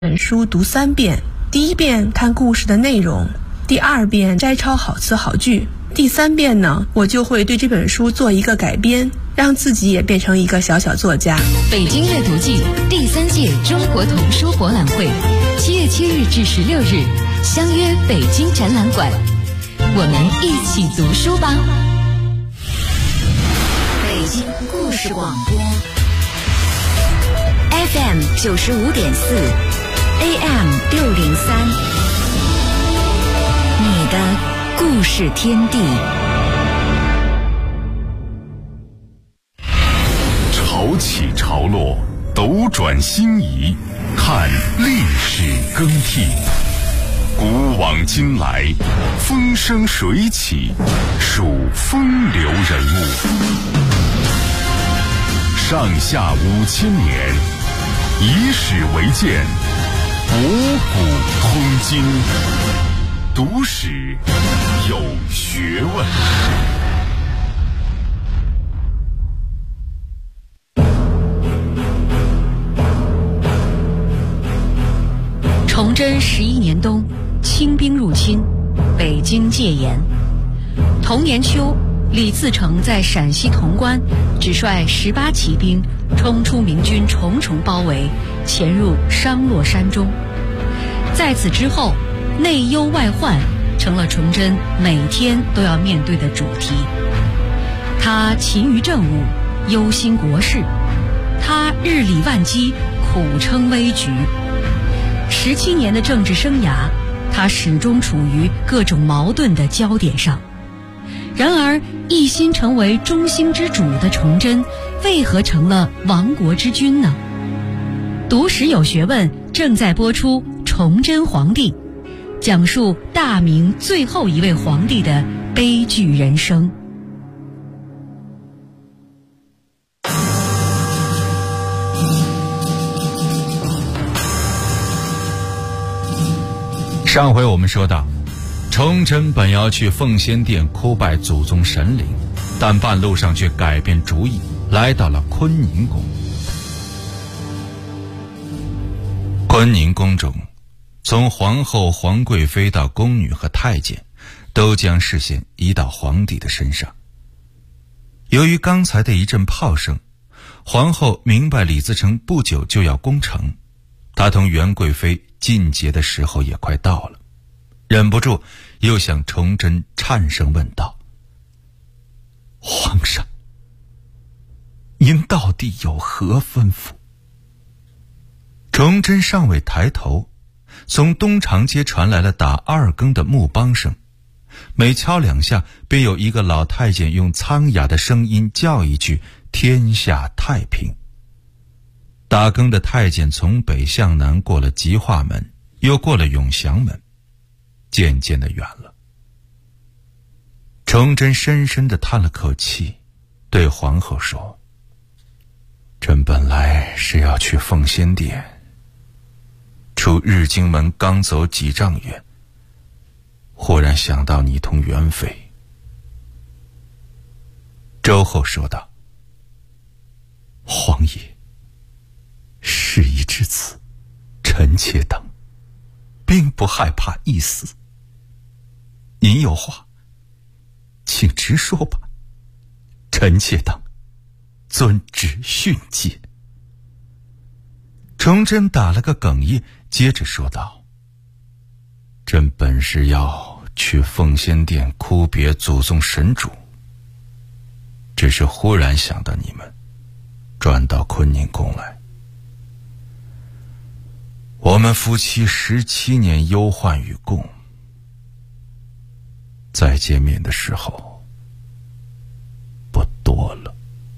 本书读3遍，第1遍看故事的内容，第2遍摘抄好词好句，第3遍呢，我就会对这本书做一个改编，让自己也变成一个小小作家。 北京阅读季第3届中国童书博览会7月7日至16日，相约北京展览馆，我们一起读书吧。北京故事广播 FM 95.4，AM 603，你的故事天地。 潮起潮落，斗转星移，看历史更替，古往今来，风生水起，数风流人物。上下5000年，以史为鉴，博古通今，读史有学问。 崇祯11年冬，清兵入侵，北京戒严。同年秋，李自成在陕西潼关只率18骑兵冲出明军重重包围，潜入商洛山中。在此之后，内忧外患成了崇祯每天都要面对的主题。他勤于政务，忧心国事；他日理万机，苦撑危局。17年的政治生涯，他始终处于各种矛盾的焦点上。然而，一心成为中兴之主的崇祯，为何成了亡国之君呢？读史有学问正在播出《崇祯皇帝》，讲述大明最后一位皇帝的悲剧人生。 上回我们说到，崇祯本要去奉先殿哭拜祖宗神灵，但半路上却改变主意，来到了坤宁宫。坤宁宫中，从皇后、皇贵妃到宫女和太监，都将视线移到皇帝的身上。由于刚才的一阵炮声，皇后明白李自成不久就要攻城，她同元贵妃进阶的时候也快到了，忍不住又向崇祯颤声问道：皇上，您到底有何吩咐？崇祯尚未抬头，从东长街传来了打2更的木梆声，每敲2下，便有一个老太监用苍哑的声音叫一句：天下太平。打更的太监从北向南过了极化门，又过了永祥门，渐渐的远了。崇祯深深地叹了口气，对皇后说：朕本来是要去奉先殿，出日经门刚走几丈远，忽然想到你同元妃。周后说道：皇爷，事已至此，臣妾等并不害怕一死，您有话请直说吧，臣妾等遵旨训诫。崇祯打了个哽咽，接着说道：朕本是要去奉先殿哭别祖宗神主，只是忽然想到你们，转到坤宁宫来。我们夫妻17年忧患与共，再见面的时候不多了。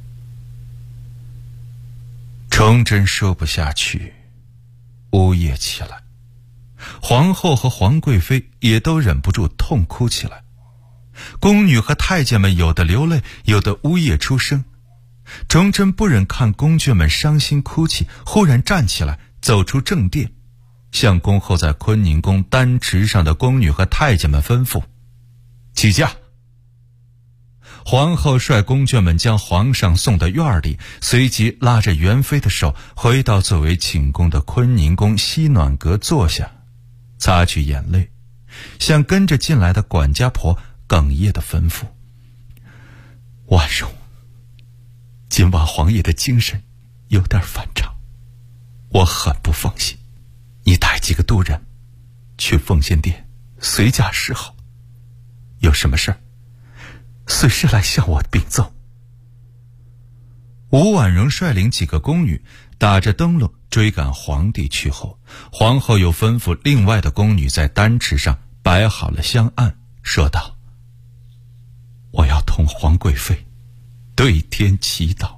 崇祯说不下去，呜咽起来。皇后和皇贵妃也都忍不住痛哭起来。宫女和太监们有的流泪，有的呜咽出声。崇祯不忍看宫眷们伤心哭泣，忽然站起来，走出正殿，向恭候在坤宁宫丹池上的宫女和太监们吩咐：起驾！ 皇后率宫眷们将皇上送到院里，随即拉着元妃的手回到作为寝宫的坤宁宫西暖阁坐下，擦去眼泪，向跟着进来的管家婆哽咽地吩咐：婉容，今晚皇爷的精神有点反常，我很不放心，你带几个督人去奉献殿随驾侍候，有什么事儿随时来向我禀奏。吴婉容率领几个宫女打着灯笼追赶皇帝去后，皇后又吩咐另外的宫女在丹池上摆好了香案，说道：我要同皇贵妃对天祈祷。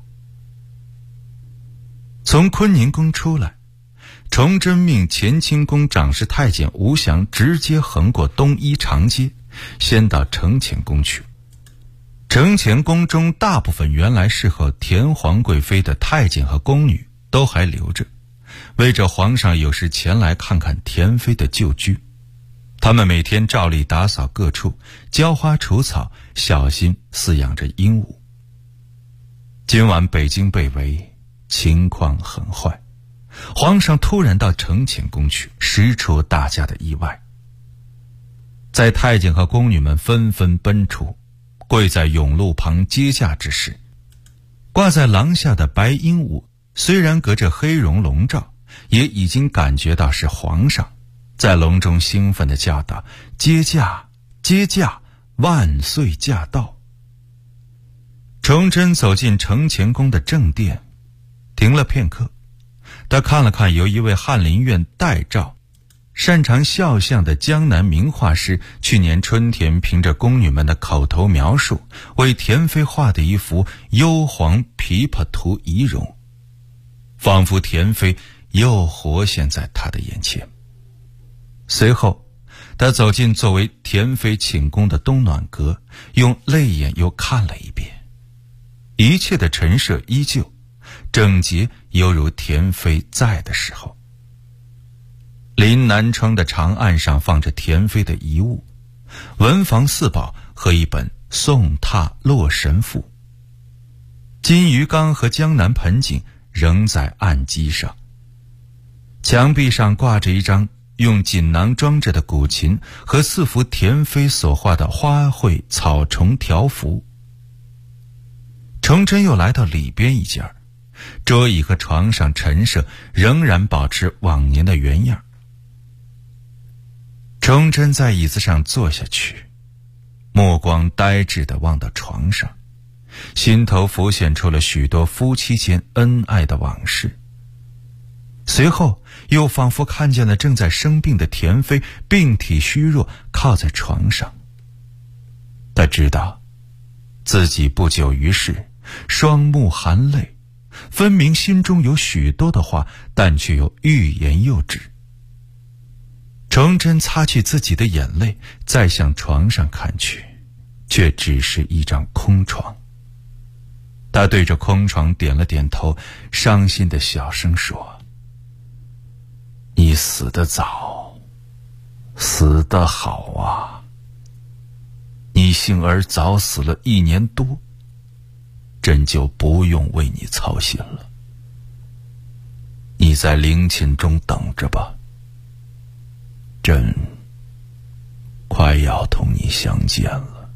从坤宁宫出来，崇祯命乾清宫长侍太监吴祥直接横过东一长街，先到承乾宫去。承乾宫中大部分原来侍候田皇贵妃的太监和宫女都还留着，为着皇上有时前来看看田妃的旧居。他们每天照例打扫各处，浇花除草，小心饲养着鹦鹉。今晚北京被围，情况很坏，皇上突然到承乾宫去，实出大家的意外。在太监和宫女们纷纷奔出，跪在甬路旁接驾之时，挂在廊下的白鹦鹉虽然隔着黑绒笼罩，也已经感觉到是皇上，在笼中兴奋地叫道：接驾，接驾，万岁驾到。崇祯走进承乾宫的正殿，停了片刻，他看了看由一位翰林院代诏擅长肖像的江南名画师去年春天凭着宫女们的口头描述为田妃画的一幅幽篁琵琶图仪容，仿佛田妃又活现在他的眼前。随后他走进作为田妃寝宫的东暖阁，用泪眼又看了一遍，一切的陈设依旧，整洁犹如田妃在的时候。临南窗的长案上放着田妃的遗物，文房四宝和一本《宋拓洛神赋》。金鱼缸和江南盆景仍在案几上，墙壁上挂着一张用锦囊装着的古琴和4幅田妃所画的花卉草虫条幅。崇祯又来到里边一家，桌椅和床上陈设仍然保持往年的原样。崇祯在椅子上坐下去，目光呆滞地望到床上，心头浮现出了许多夫妻间恩爱的往事。随后又仿佛看见了正在生病的田妃病体虚弱，靠在床上。他知道自己不久于世，双目含泪，分明心中有许多的话，但却又欲言又止。崇祯擦去自己的眼泪，再向床上看去，却只是一张空床。他对着空床点了点头，伤心的小声说：你死得早，死得好啊！你幸而早死了1年多，朕就不用为你操心了。你在陵寝中等着吧，朕快要同你相见了。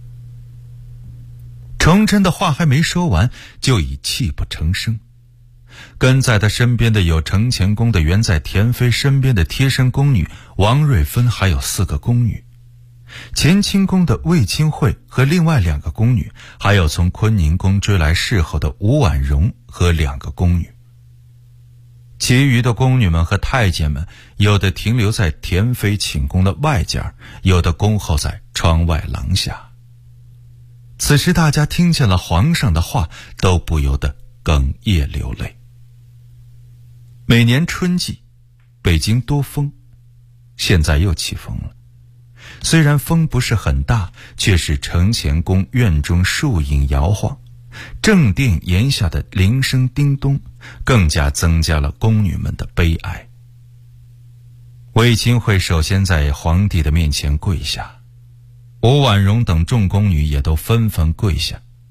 崇祯的话还没说完，就已泣不成声。跟在他身边的有承乾宫的原在田妃身边的贴身宫女王瑞芬，还有4个宫女；乾清宫的魏清惠和另外2个宫女，还有从坤宁宫追来侍候的吴婉容和2个宫女。其余的宫女们和太监们，有的停留在田妃寝宫的外间，有的恭候在窗外廊下。此时大家听见了皇上的话，都不由得哽咽流泪。每年春季，北京多风，现在又起风了。虽然风不是很大，却使承乾宫院中树影摇晃，正殿檐下的铃声叮咚，更加增加了宫女们的悲哀。魏清惠首先在皇帝的面前跪下，吴婉容等众宫女也都纷纷跪下，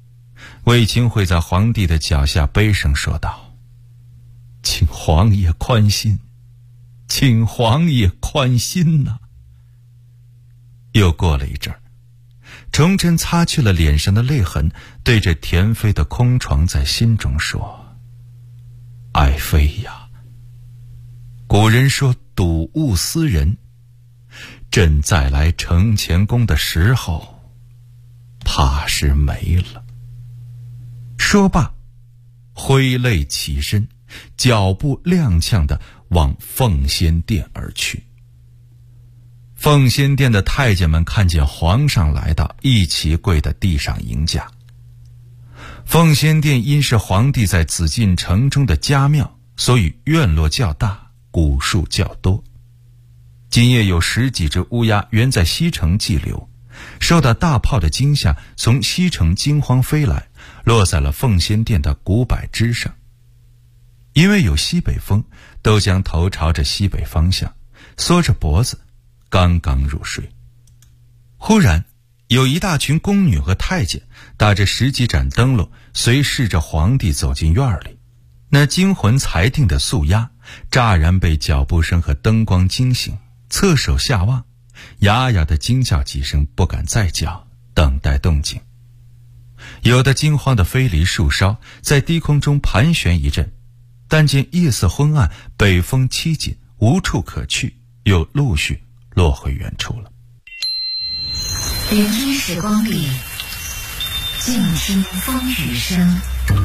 卫青会在皇帝的脚下悲声说道：“请皇爷宽心，请皇爷宽心呐。”又过了一阵儿，崇祯擦去了脸上的泪痕，对着田妃的空床在心中说：“爱妃呀，古人说睹物思人，朕再来承乾宫的时候，怕是没了。”说罢，挥泪起身，脚步踉跄地往奉先殿而去。奉先殿的太监们看见皇上来到，一齐跪在地上迎驾。奉先殿因是皇帝在紫禁城中的家庙，所以院落较大，古树较多。今夜有10几只乌鸦原在西城寄留，受到大炮的惊吓，从西城惊慌飞来，落在了奉先殿的古柏枝上。因为有西北风，都将头朝着西北方向，缩着脖子，刚刚入睡。忽然有一大群宫女和太监打着10几盏灯笼，随侍着皇帝走进院里。那惊魂裁定的素鸦乍然被脚步声和灯光惊醒，侧手下望，哑哑地惊叫几声，不敢再叫，等待动静。有的惊慌地飞离树梢，在低空中盘旋一阵，但见夜色昏暗，北风凄紧，无处可去，又陆续落回原处了。 聆听时光里，静听风雨声。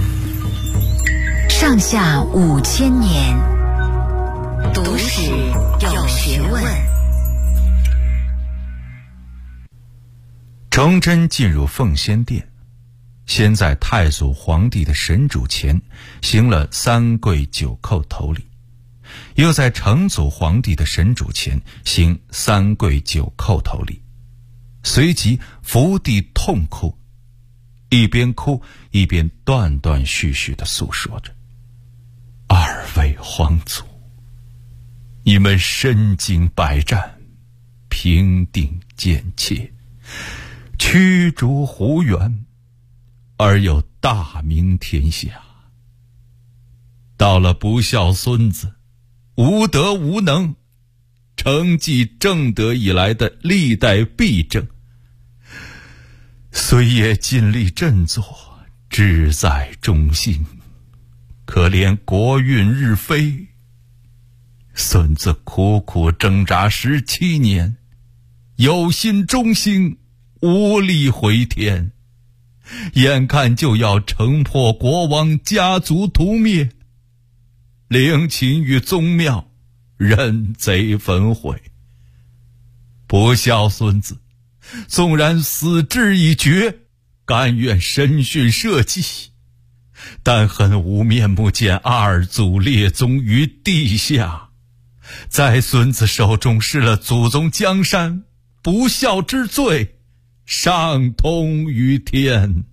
上下5000年，读史有学问。 崇祯进入奉先殿，先在太祖皇帝的神主前行了3跪9叩头礼，又在成祖皇帝的神主前行3跪9叩头礼，随即伏地痛哭，一边哭一边断断续续地诉说着：“二位皇祖，你们身经百战，平定贱妾，驱逐胡元，而又大名天下。到了不孝孙子，无德无能，承继正德以来的历代弊政，虽也尽力振作，志在忠心，可怜国运日非，孙子苦苦挣扎17年，有心中兴，无力回天，眼看就要城破国亡，家族屠灭，陵寝与宗庙，人贼焚毁。不孝孙子纵然死志已决，甘愿身殉社稷，但恨无面目见二祖列宗于地下，在孙子手中失了祖宗江山，不孝之罪上通于天。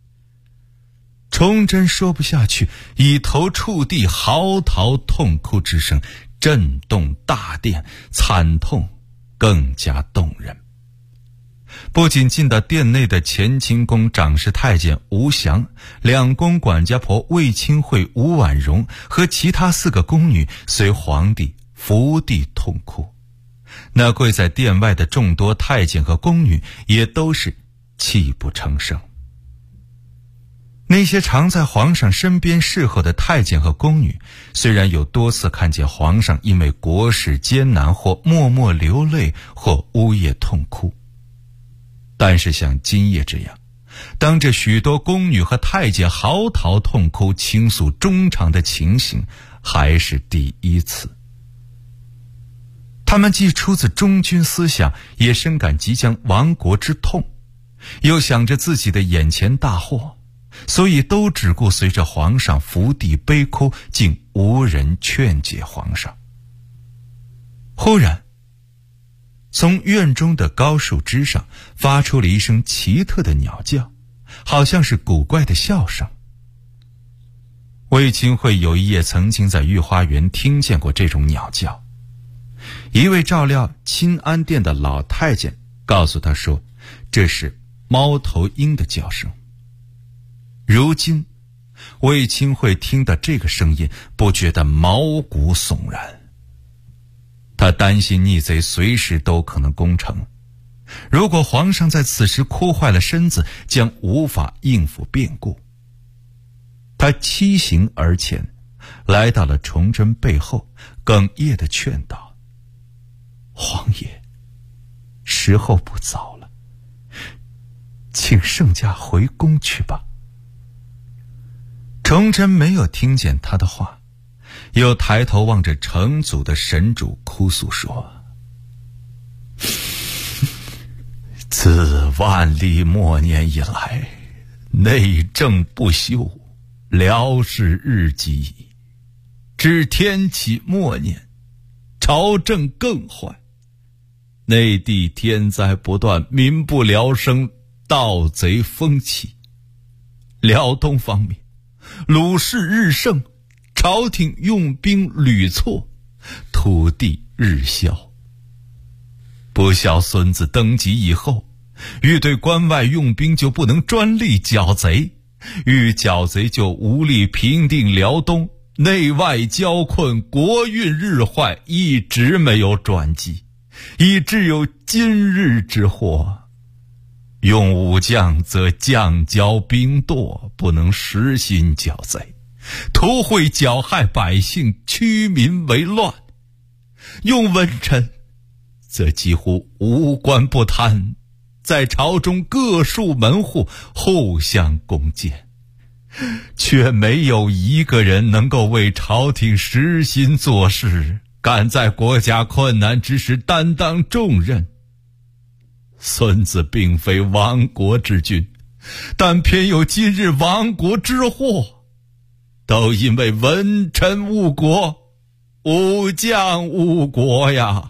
崇祯说不下去，以头触地，嚎啕痛哭之声震动大殿，惨痛更加动人。不仅进到殿内的乾清宫长侍太监吴祥、两宫管家婆卫青会吴婉容和其他4个宫女随皇帝伏地痛哭，那跪在殿外的众多太监和宫女也都是泣不成声。那些常在皇上身边侍候的太监和宫女，虽然有多次看见皇上因为国事艰难或默默流泪或呜咽痛哭，但是像今夜这样，当着许多宫女和太监嚎啕痛哭倾诉衷肠的情形，还是第一次。他们既出自忠君思想，也深感即将亡国之痛，又想着自己的眼前大祸，所以都只顾随着皇上伏地悲哭，竟无人劝解皇上。忽然从院中的高树枝上发出了一声奇特的鸟叫，好像是古怪的笑声。卫青会有一夜曾经在御花园听见过这种鸟叫，一位照料钦安殿的老太监告诉他说，这是猫头鹰的叫声。 如今卫青会听到这个声音，不觉得毛骨悚然。他担心逆贼随时都可能攻城，如果皇上在此时哭坏了身子，将无法应付变故。他欺行而前，来到了崇祯背后，哽咽地劝道：皇爷，时候不早了，请圣驾回宫去吧。崇祯没有听见他的话，又抬头望着成祖的神主哭诉说：自万历末年以来，内政不修，辽氏日积矣。至天启末年，朝政更坏，内地天灾不断，民不聊生，盗贼风起。辽东方面，鲁氏日盛，朝廷用兵屡挫，土地日消。不孝孙子登基以后，欲对关外用兵，就不能专力剿贼，欲剿贼就无力平定辽东，内外交困，国运日坏，一直没有转机，以致有今日之祸。用武将则将骄兵惰，不能实心剿贼，徒会搅害百姓，驱民为乱；用文臣则几乎无官不贪，在朝中各树门户，互相攻讦，却没有一个人能够为朝廷实心做事，敢在国家困难之时担当重任。孙子并非亡国之君，但偏有今日亡国之祸，都因为文臣误国，武将误国呀。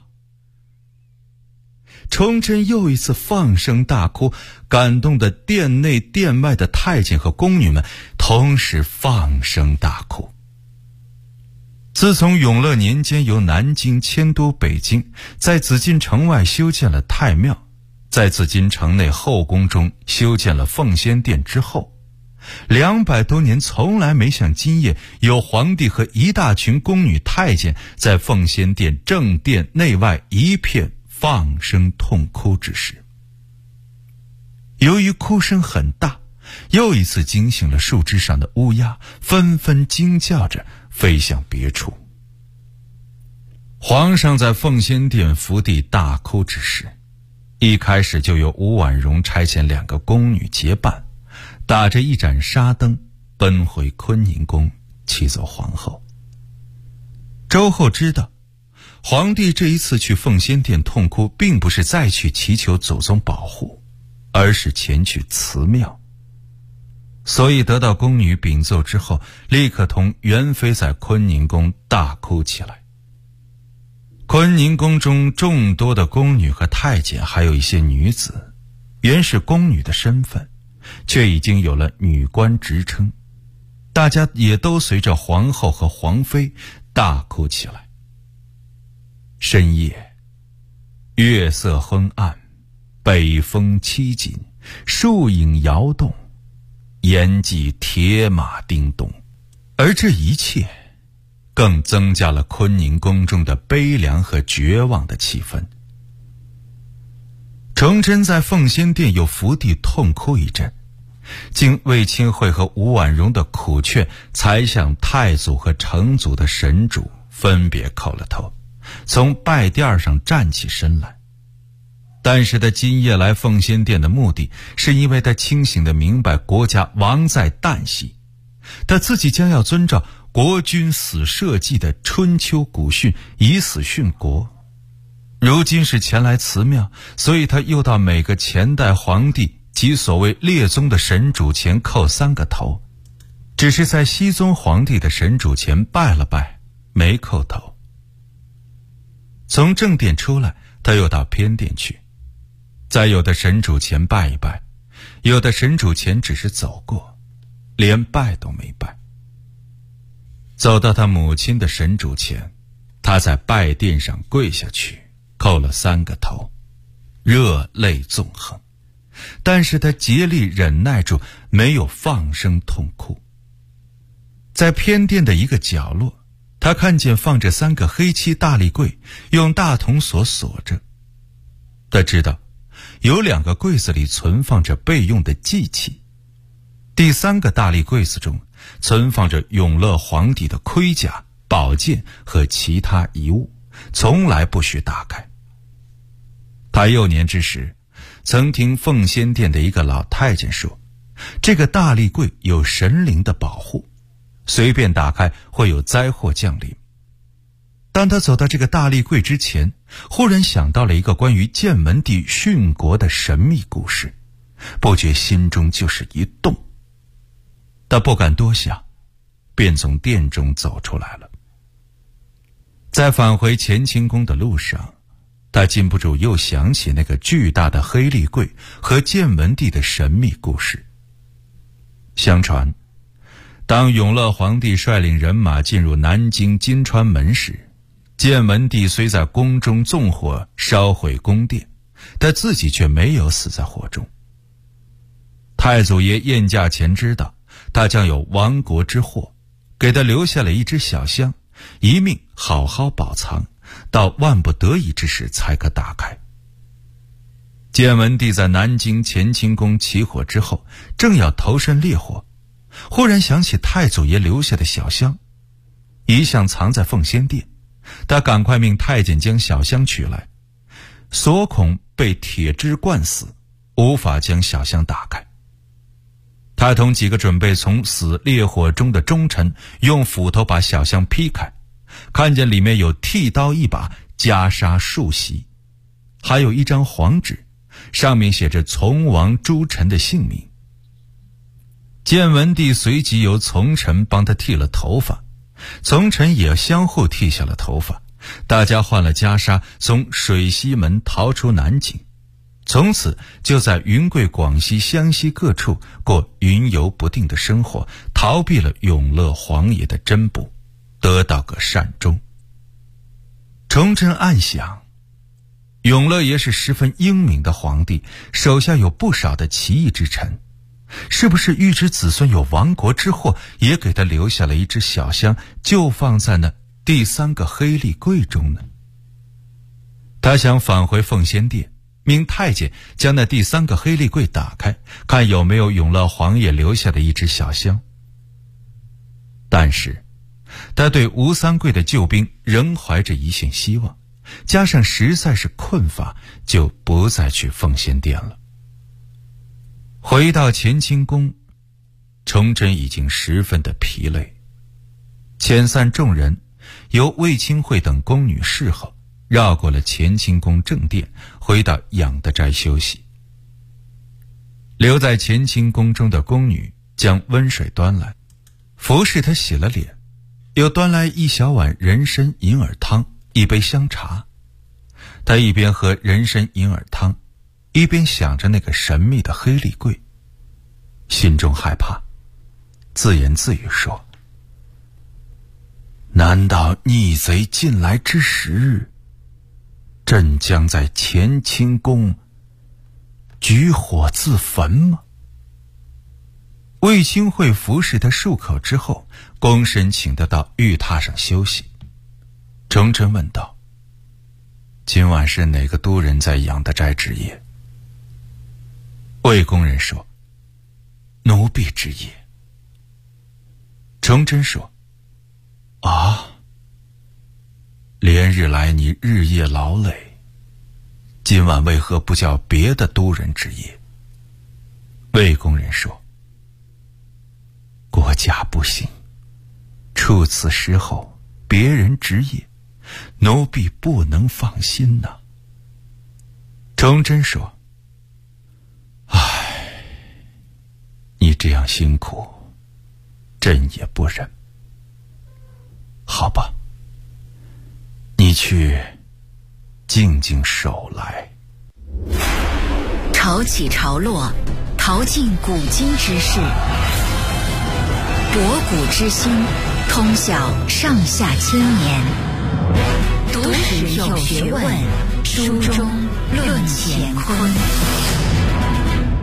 崇祯又一次放声大哭，感动的殿内殿外的太监和宫女们同时放声大哭。自从永乐年间由南京迁都北京，在紫禁城外修建了太庙，在紫禁城内后宫中修建了奉先殿之后，200多年从来没像今夜有皇帝和一大群宫女太监在奉先殿正殿内外一片放声痛哭之时。由于哭声很大，又一次惊醒了树枝上的乌鸦，纷纷惊叫着飞向别处。皇上在奉先殿伏地大哭之时，一开始就由吴婉容差遣2个宫女结伴，打着一盏纱灯奔回坤宁宫启奏皇后。周后知道皇帝这一次去奉先殿痛哭，并不是再去祈求祖宗保护，而是前去祠庙。所以得到宫女禀奏之后，立刻同元妃在坤宁宫大哭起来。坤宁宫中众多的宫女和太监，还有一些女子，原是宫女的身份，却已经有了女官职称，大家也都随着皇后和皇妃大哭起来。深夜，月色昏暗，北风凄紧，树影摇动，沿际铁马叮咚，而这一切更增加了坤宁宫中的悲凉和绝望的气氛。崇祯在奉先殿又伏地痛哭一阵，经卫青会和吴婉容的苦劝，才向太祖和成祖的神主分别叩了头，从拜殿上站起身来。但是他今夜来奉先殿的目的，是因为他清醒地明白国家亡在旦夕，他自己将要遵照国君死社稷的春秋古训，以死殉国。如今是前来祠庙，所以他又到每个前代皇帝及所谓列宗的神主前叩3个头，只是在熹宗皇帝的神主前拜了拜，没叩头。从正殿出来，他又到偏殿去，在有的神主前拜一拜，有的神主前只是走过，连拜都没拜。走到他母亲的神主前，他在拜殿上跪下去，叩了3个头，热泪纵横， 但是他竭力忍耐住，没有放声痛哭。在偏殿的一个角落，他看见放着3个黑漆大立柜，用大铜锁锁着。他知道有2个柜子里存放着备用的祭器，第3个大立柜子中存放着永乐皇帝的盔甲、宝剑和其他遗物，从来不许打开。他幼年之时曾听奉先殿的一个老太监说，这个大立柜有神灵的保护，随便打开会有灾祸降临。当他走到这个大立柜之前，忽然想到了一个关于建文帝殉国的神秘故事，不觉心中就是一动。他不敢多想，便从殿中走出来了。在返回乾清宫的路上，他禁不住又想起那个巨大的黑立柜和建文帝的神秘故事。相传，当永乐皇帝率领人马进入南京金川门时，建文帝虽在宫中纵火烧毁宫殿，但自己却没有死在火中。太祖爷宴驾前知道他将有亡国之祸，给他留下了一支小香，一命好好保藏，到万不得已之时才可打开。建文帝在南京乾清宫起火之后，正要投身烈火，忽然想起太祖爷留下的小香，一向藏在奉先殿。他赶快命太监将小香取来，锁孔被铁枝贯死，无法将小香打开。他同几个准备从死烈火中的忠臣用斧头把小香劈开，看见里面有剃刀1把、袈裟数袭，还有一张黄纸，上面写着从王诸臣的姓名。建文帝随即由从臣帮他剃了头发，从臣也相互剃下了头发，大家换了袈裟，从水西门逃出南京，从此就在云贵、广西、湘西各处过云游不定的生活，逃避了永乐皇爷的侦捕，得到个善终。崇祯暗想，永乐爷是十分英明的皇帝，手下有不少的奇异之臣，是不是预知子孙有亡国之祸，也给他留下了一支小香，就放在那第3个黑立柜中呢？他想返回奉先殿，命太监将那第3个黑立柜打开，看有没有永乐皇爷留下的一支小香。但是他对吴三桂的救兵仍怀着一线希望，加上实在是困乏，就不再去奉先殿了。回到乾清宫，崇祯已经十分的疲累，遣散众人，由卫青会等宫女侍候，绕过了乾清宫正殿，回到养德斋休息。留在乾清宫中的宫女将温水端来，服侍他洗了脸，又端来一小碗人参银耳汤，一杯香茶。他一边喝人参银耳汤，一边想着那个神秘的黑立柜，心中害怕，自言自语说：难道逆贼进来之时，朕将在乾清宫举火自焚吗？卫青会服侍他漱口之后，躬身请他到御榻上休息。崇祯问道：今晚是哪个都人在养德斋值夜？卫工人说：奴婢之夜。崇祯说：啊，连日来你日夜劳累，今晚为何不叫别的都人之夜？卫工人说：国家不幸，处此时候别人值夜，奴婢不能放心呐。崇祯说：唉，你这样辛苦，朕也不忍。好吧，你去静静守来。 潮起潮落，淘尽古今之事，博古之今，通晓上下千年。读史有学问，书中论乾坤。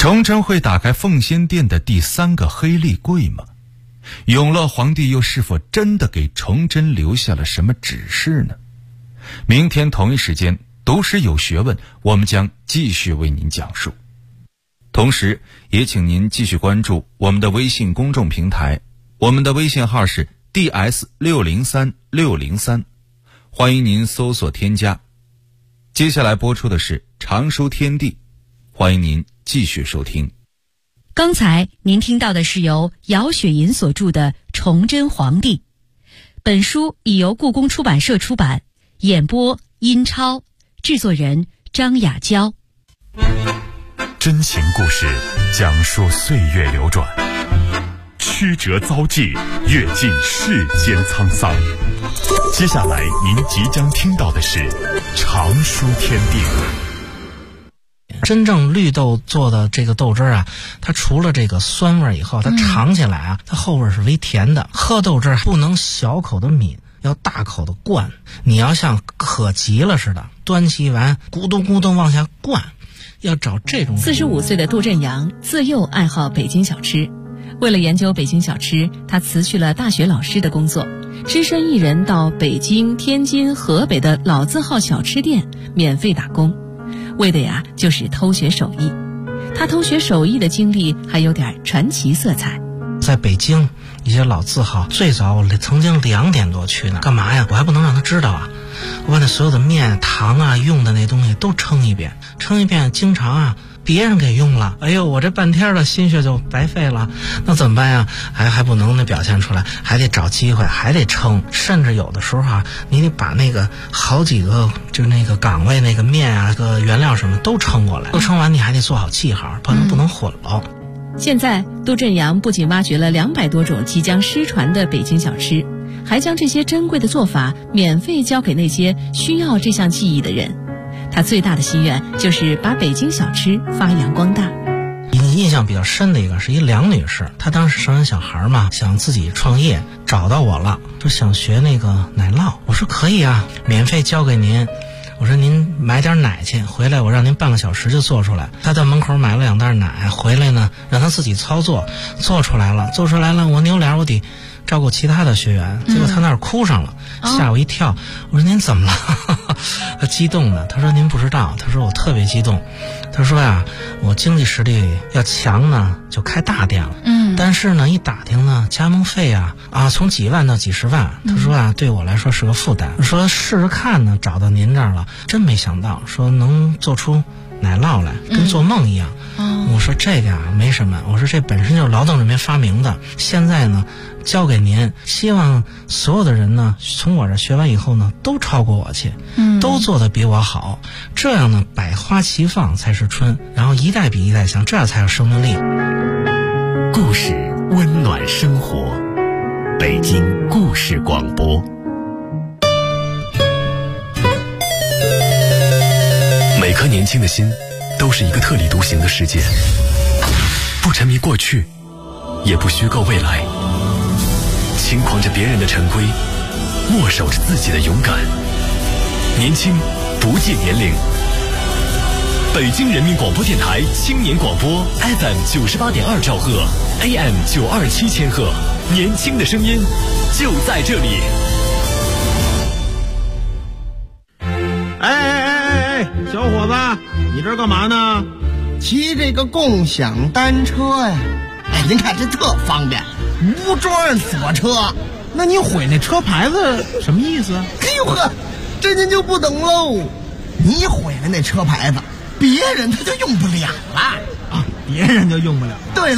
崇祯会打开奉先殿的第3个黑立柜吗？永乐皇帝又是否真的给崇祯留下了什么指示呢？明天同一时间，读史有学问，我们将继续为您讲述。同时也请您继续关注我们的微信公众平台，我们的微信号是 DS603603，欢迎您搜索添加。接下来播出的是常书天地，欢迎您继续收听。 刚才您听到的是由姚雪银所著的《崇祯皇帝》，本书已由故宫出版社出版，演播殷超，制作人张雅娇。 真情故事讲述岁月流转，曲折遭际，阅尽世间沧桑。接下来您即将听到的是常书天地。 真正绿豆做的这个豆汁啊，它除了这个酸味以后，它尝起来啊，它后味是微甜的。喝豆汁不能小口的抿，要大口的灌。你要像渴急了似的，端起碗咕咚咕咚往下灌，要找这种。 45岁的杜振阳自幼爱好北京小吃，为了研究北京小吃，他辞去了大学老师的工作，只身一人到北京、天津、河北的老字号小吃店免费打工，为的呀就是偷学手艺。他偷学手艺的经历还有点传奇色彩。 在北京一些老字号，最早我曾经2点多去呢，干嘛呀？我还不能让他知道啊！我把那所有的面、糖啊、用的那东西都称一遍，经常啊别人给用了，哎呦，我这半天的心血就白费了，那怎么办呀？还不能那表现出来，还得找机会，还得称，甚至有的时候啊，你得把那个好几个就是那个岗位那个面啊、个原料什么都称过来，都称完你还得做好记号，不能混了。 现在杜振阳不仅挖掘了200多种即将失传的北京小吃，还将这些珍贵的做法免费教给那些需要这项技艺的人。他最大的心愿就是把北京小吃发扬光大。 印象比较深的一个是一梁女士，她当时生完小孩嘛，想自己创业，找到我了，说想学那个奶酪。我说可以啊，免费教给您。我说您买点奶去，回来我让您半个小时就做出来。他到门口买了2袋奶，回来呢让他自己操作，做出来了，我扭脸我得照顾其他的学员，结果他那儿哭上了，吓我一跳。我说您怎么了？他激动的，他说您不知道，他说我特别激动。他说呀，我经济实力要强呢，就开大店了。但是呢，一打听呢，加盟费啊从几万到几十万。他说啊，对我来说是个负担。说试试看呢，找到您这儿了，真没想到，说能做出奶酪来，跟做梦一样。我说这个没什么，我说这本身就是劳动人民发明的，现在呢交给您，希望所有的人呢从我这学完以后呢都超过我去，都做得比我好，这样呢百花齐放才是春，然后一代比一代强，这样才有生命力。 故事温暖生活，北京故事广播。每颗年轻的心都是一个特立独行的世界，不沉迷过去，也不虚构未来，轻狂着别人的陈规，握守着自己的勇敢。年轻不计年龄。北京人民广播电台青年广播 FM 98.2兆赫 AM 927千赫，年轻的声音就在这里。 小伙子，你这干嘛呢？ 骑这个共享单车呀。您看这特方便，无桩锁车。 那你毁那车牌子什么意思？ 哎呦呵，这您就不懂喽。你毁了那车牌子，别人他就用不了了啊，别人就用不了了。 对了。